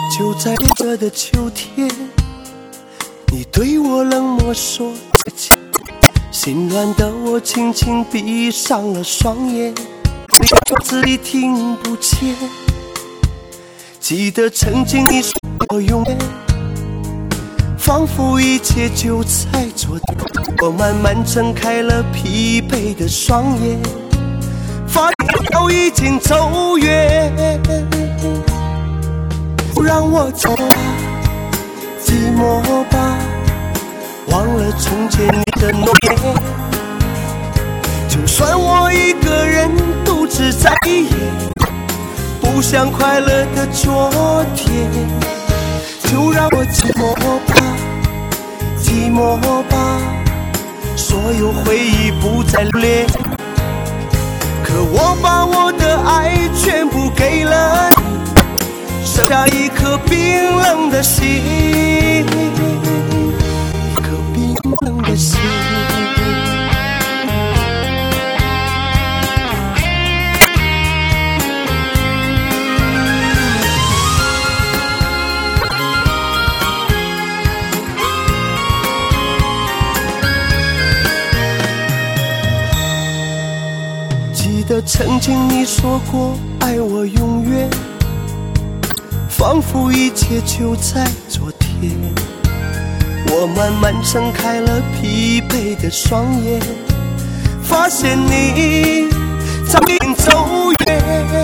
就在这的秋天，你对我冷漠说再见，心软的我轻轻闭上了双眼，自己听不见。记得曾经你说我永远，仿佛一切就在昨天。我慢慢睁开了疲惫的双眼，发现都已经走远。让我走吧，寂寞吧，忘了从前你的诺言。就算我一个人独自在夜，不想快乐的昨天。就让我寂寞吧，寂寞吧，所有回忆不再留恋。可我把我的爱全部给了你，剩下一颗冰冷的心，一颗冰冷的心。记得曾经你说过爱我永远，仿佛一切就在昨天。我慢慢睁开了疲惫的双眼，发现你早已经走远。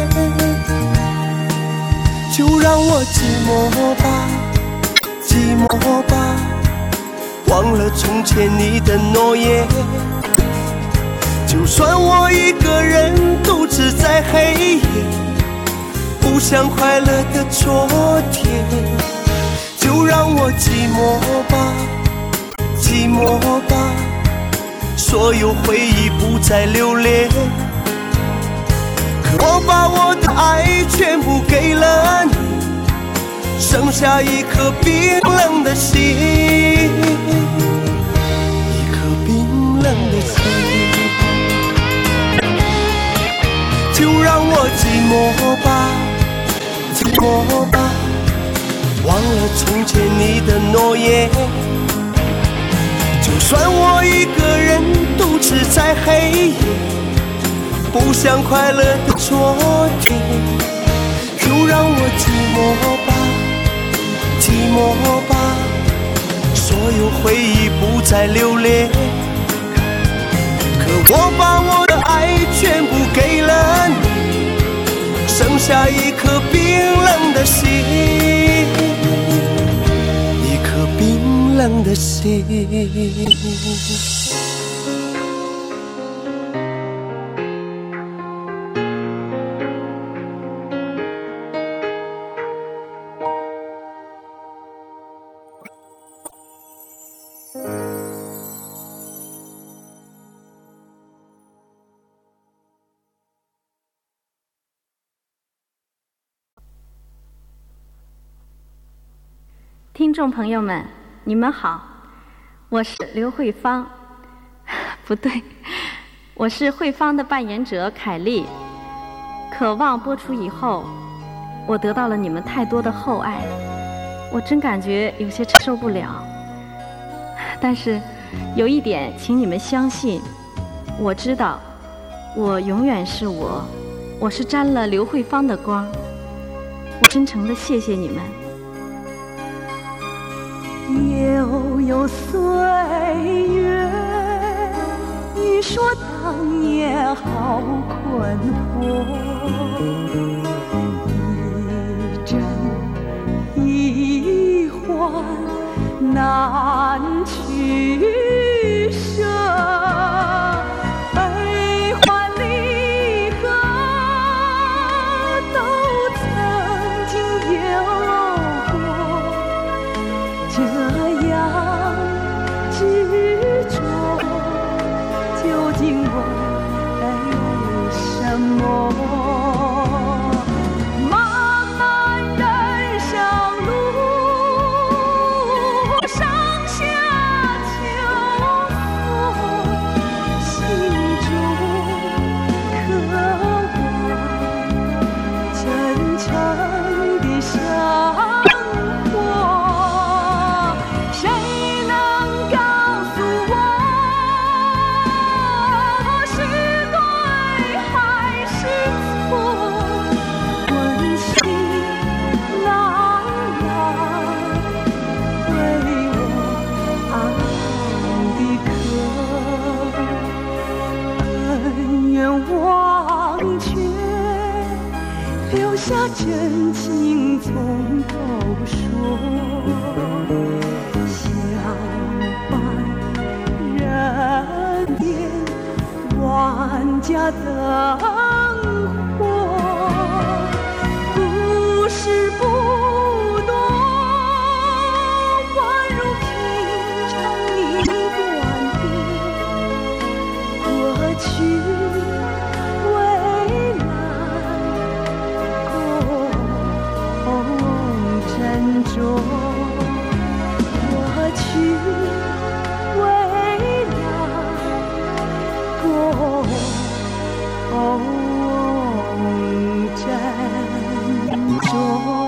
就让我寂寞吧，寂寞吧，忘了从前你的诺言。就算我一个人独自在黑夜，不想快乐的昨天。就让我寂寞吧，寂寞吧，所有回忆不再留恋。可我把我的爱全部给了你，剩下一颗冰冷的心，一颗冰冷的心。就让我寂寞吧，寂寞吧，忘了从前你的诺言。就算我一个人独自在黑夜，不想快乐的昨天。就让我寂寞吧，寂寞吧，所有回忆不再留恋。可我把我的爱全部给了你，剩下一颗冰冷的心，一颗冰冷的心。 听众朋友们，你们好，我是刘慧芳，不对，我是慧芳的扮演者凯丽。渴望播出以后，我得到了你们太多的厚爱，我真感觉有些承受不了。但是有一点，请你们相信，我知道，我永远是我，我是沾了刘慧芳的光。我真诚地谢谢你们。 悠悠岁月，你说当年好困惑，一真一幻难取舍，悲欢离合都曾经有过，这样执着究竟为什么？漫漫人生路上下求索，心中渴望真诚的相深情从头说，相伴人间万家灯火，故事不多，宛如平常你短歌，过去未来共珍重，过去未来共珍重。